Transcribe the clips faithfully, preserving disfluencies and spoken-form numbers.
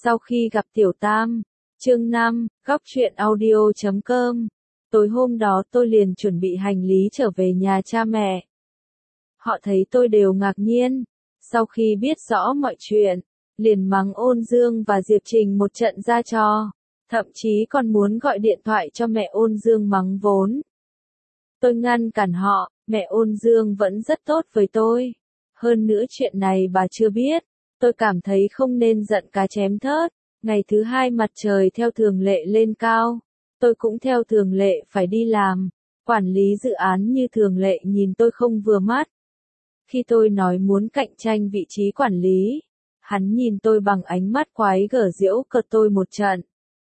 Sau khi gặp Tiểu Tam, chương năm, góc truyện audio chấm com. Tối hôm đó tôi liền chuẩn bị hành lý trở về nhà cha mẹ. Họ thấy tôi đều ngạc nhiên. Sau khi biết rõ mọi chuyện, liền mắng Ôn Dương và Diệp Trình một trận ra trò. Thậm chí còn muốn gọi điện thoại cho mẹ Ôn Dương mắng vốn. Tôi ngăn cản họ, mẹ Ôn Dương vẫn rất tốt với tôi. Hơn nữa chuyện này bà chưa biết. Tôi cảm thấy không nên giận cá chém thớt. Ngày thứ hai mặt trời theo thường lệ lên cao. Tôi cũng theo thường lệ phải đi làm. Quản lý dự án như thường lệ nhìn tôi không vừa mắt. Khi tôi nói muốn cạnh tranh vị trí quản lý, hắn nhìn tôi bằng ánh mắt quái gở giễu cợt tôi một trận.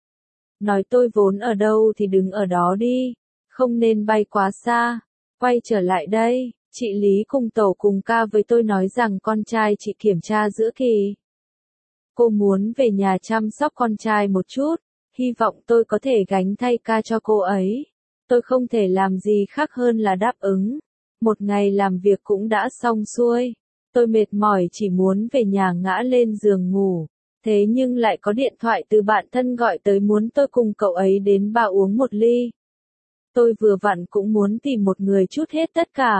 Nói tôi vốn ở đâu thì đứng ở đó đi, không nên bay quá xa. Quay trở lại đây, chị Lý cùng tổ cùng ca với tôi nói rằng con trai chị kiểm tra giữa kỳ. Cô muốn về nhà chăm sóc con trai một chút, hy vọng tôi có thể gánh thay ca cho cô ấy. Tôi không thể làm gì khác hơn là đáp ứng. Một ngày làm việc cũng đã xong xuôi. Tôi mệt mỏi chỉ muốn về nhà ngã lên giường ngủ. Thế nhưng lại có điện thoại từ bạn thân gọi tới muốn tôi cùng cậu ấy đến bar uống một ly. Tôi vừa vặn cũng muốn tìm một người chút hết tất cả.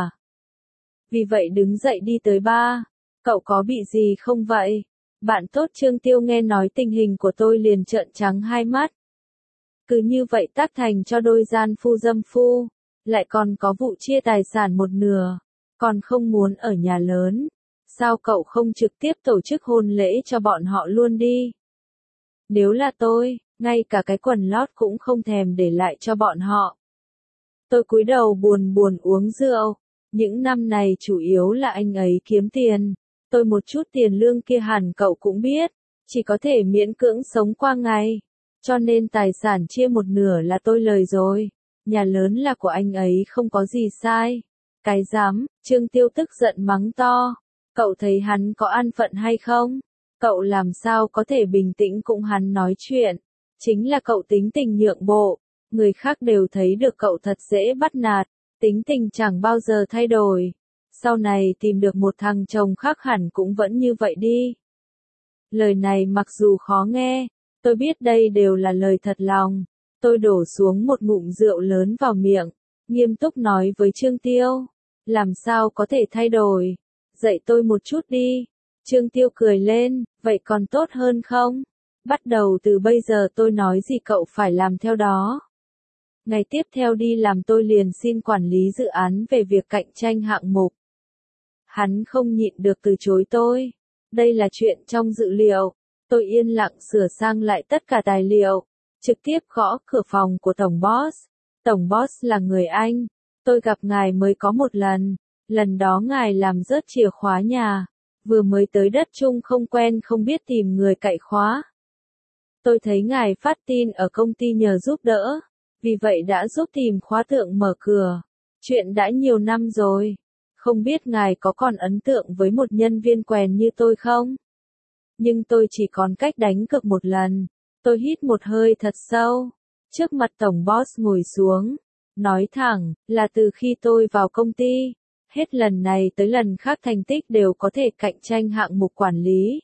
Vì vậy đứng dậy đi tới bar. Cậu có bị gì không vậy? Bạn tốt Trương Tiêu nghe nói tình hình của tôi liền trợn trắng hai mắt. Cứ như vậy tác thành cho đôi gian phu dâm phu. Lại còn có vụ chia tài sản một nửa. Còn không muốn ở nhà lớn. Sao cậu không trực tiếp tổ chức hôn lễ cho bọn họ luôn đi? Nếu là tôi, ngay cả cái quần lót cũng không thèm để lại cho bọn họ. Tôi cúi đầu buồn buồn uống rượu. Những năm này chủ yếu là anh ấy kiếm tiền. Tôi một chút tiền lương kia hẳn cậu cũng biết. Chỉ có thể miễn cưỡng sống qua ngày. Cho nên tài sản chia một nửa là tôi lời rồi. Nhà lớn là của anh ấy không có gì sai. Cái dám, Trương Tiêu tức giận mắng to. Cậu thấy hắn có an phận hay không? Cậu làm sao có thể bình tĩnh cùng hắn nói chuyện? Chính là cậu tính tình nhượng bộ. Người khác đều thấy được cậu thật dễ bắt nạt. Tính tình chẳng bao giờ thay đổi. Sau này tìm được một thằng chồng khác hẳn cũng vẫn như vậy đi. Lời này mặc dù khó nghe, tôi biết đây đều là lời thật lòng. Tôi đổ xuống một ngụm rượu lớn vào miệng, nghiêm túc nói với Trương Tiêu. Làm sao có thể thay đổi? Dạy tôi một chút đi. Trương Tiêu cười lên, vậy còn tốt hơn không? Bắt đầu từ bây giờ tôi nói gì cậu phải làm theo đó. Ngày tiếp theo đi làm tôi liền xin quản lý dự án về việc cạnh tranh hạng mục. Hắn không nhịn được từ chối tôi. Đây là chuyện trong dự liệu. Tôi yên lặng sửa sang lại tất cả tài liệu. Trực tiếp gõ cửa phòng của Tổng Boss. Tổng Boss là người Anh. Tôi gặp ngài mới có một lần. Lần đó ngài làm rớt chìa khóa nhà. Vừa mới tới đất Trung không quen không biết tìm người cậy khóa. Tôi thấy ngài phát tin ở công ty nhờ giúp đỡ. Vì vậy đã giúp tìm khóa thượng mở cửa. Chuyện đã nhiều năm rồi. Không biết ngài có còn ấn tượng với một nhân viên quèn như tôi không? Nhưng tôi chỉ còn cách đánh cược một lần. Tôi hít một hơi thật sâu. Trước mặt Tổng Boss ngồi xuống. Nói thẳng, là từ khi tôi vào công ty. Hết lần này tới lần khác thành tích đều có thể cạnh tranh hạng mục quản lý.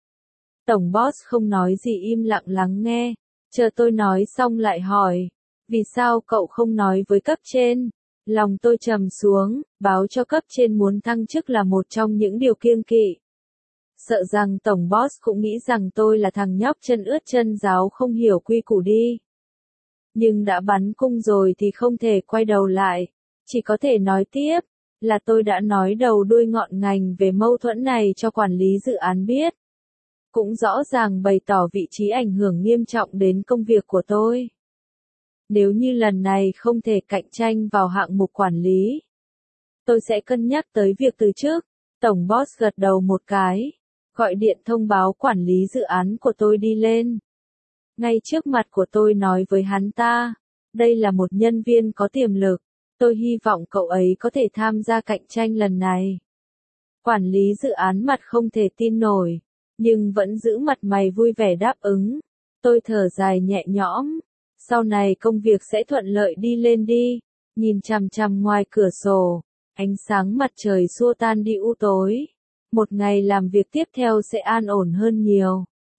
Tổng Boss không nói gì im lặng lắng nghe. Chờ tôi nói xong lại hỏi. Vì sao cậu không nói với cấp trên? Lòng tôi trầm xuống, báo cho cấp trên muốn thăng chức là một trong những điều kiêng kỵ. Sợ rằng Tổng Boss cũng nghĩ rằng tôi là thằng nhóc chân ướt chân ráo không hiểu quy củ đi. Nhưng đã bắn cung rồi thì không thể quay đầu lại. Chỉ có thể nói tiếp, là tôi đã nói đầu đuôi ngọn ngành về mâu thuẫn này cho quản lý dự án biết. Cũng rõ ràng bày tỏ vị trí ảnh hưởng nghiêm trọng đến công việc của tôi. Nếu như lần này không thể cạnh tranh vào hạng mục quản lý, tôi sẽ cân nhắc tới việc từ chức. Tổng Boss gật đầu một cái, gọi điện thông báo quản lý dự án của tôi đi lên. Ngay trước mặt của tôi nói với hắn ta, đây là một nhân viên có tiềm lực, tôi hy vọng cậu ấy có thể tham gia cạnh tranh lần này. Quản lý dự án mặt không thể tin nổi, nhưng vẫn giữ mặt mày vui vẻ đáp ứng. Tôi thở dài nhẹ nhõm. Sau này công việc sẽ thuận lợi đi lên đi. Nhìn chằm chằm ngoài cửa sổ, ánh sáng mặt trời xua tan đi u tối. Một ngày làm việc tiếp theo sẽ an ổn hơn nhiều.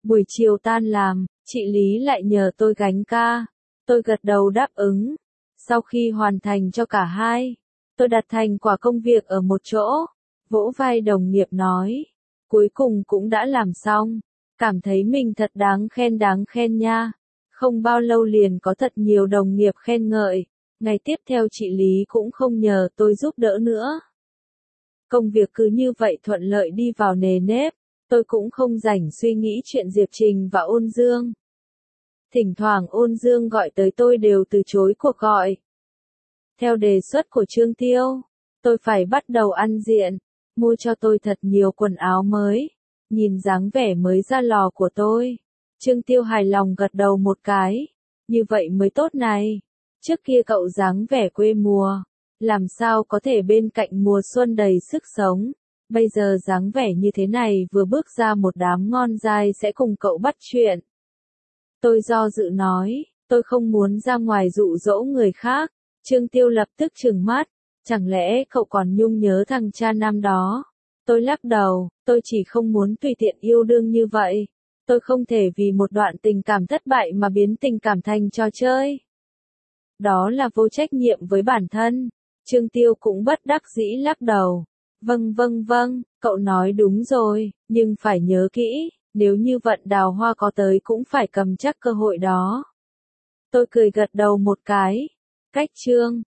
Buổi chiều tan làm, chị Lý lại nhờ tôi gánh ca. Tôi gật đầu đáp ứng. Sau khi hoàn thành cho cả hai, tôi đặt thành quả công việc ở một chỗ, vỗ vai đồng nghiệp nói. Cuối cùng cũng đã làm xong, cảm thấy mình thật đáng khen đáng khen nha. Không bao lâu liền có thật nhiều đồng nghiệp khen ngợi, ngày tiếp theo chị Lý cũng không nhờ tôi giúp đỡ nữa. Công việc cứ như vậy thuận lợi đi vào nề nếp, tôi cũng không rảnh suy nghĩ chuyện Diệp Trình và Ôn Dương. Thỉnh thoảng Ôn Dương gọi tới tôi đều từ chối cuộc gọi. Theo đề xuất của Trương Tiêu, tôi phải bắt đầu ăn diện, mua cho tôi thật nhiều quần áo mới. Nhìn dáng vẻ mới ra lò của tôi, Trương Tiêu hài lòng gật đầu một cái. Như vậy mới tốt này. Trước kia cậu dáng vẻ quê mùa, làm sao có thể bên cạnh mùa xuân đầy sức sống. Bây giờ dáng vẻ như thế này vừa bước ra một đám ngon dai sẽ cùng cậu bắt chuyện. Tôi do dự nói, tôi không muốn ra ngoài dụ dỗ người khác. Trương Tiêu lập tức trừng mắt, chẳng lẽ cậu còn nhung nhớ thằng cha năm đó? Tôi lắc đầu, tôi chỉ không muốn tùy tiện yêu đương như vậy. Tôi không thể vì một đoạn tình cảm thất bại mà biến tình cảm thành trò chơi. Đó là vô trách nhiệm với bản thân. Trương Tiêu cũng bất đắc dĩ lắc đầu. Vâng vâng vâng, cậu nói đúng rồi, nhưng phải nhớ kỹ, nếu như vận đào hoa có tới cũng phải cầm chắc cơ hội đó. Tôi cười gật đầu một cái. Cách chương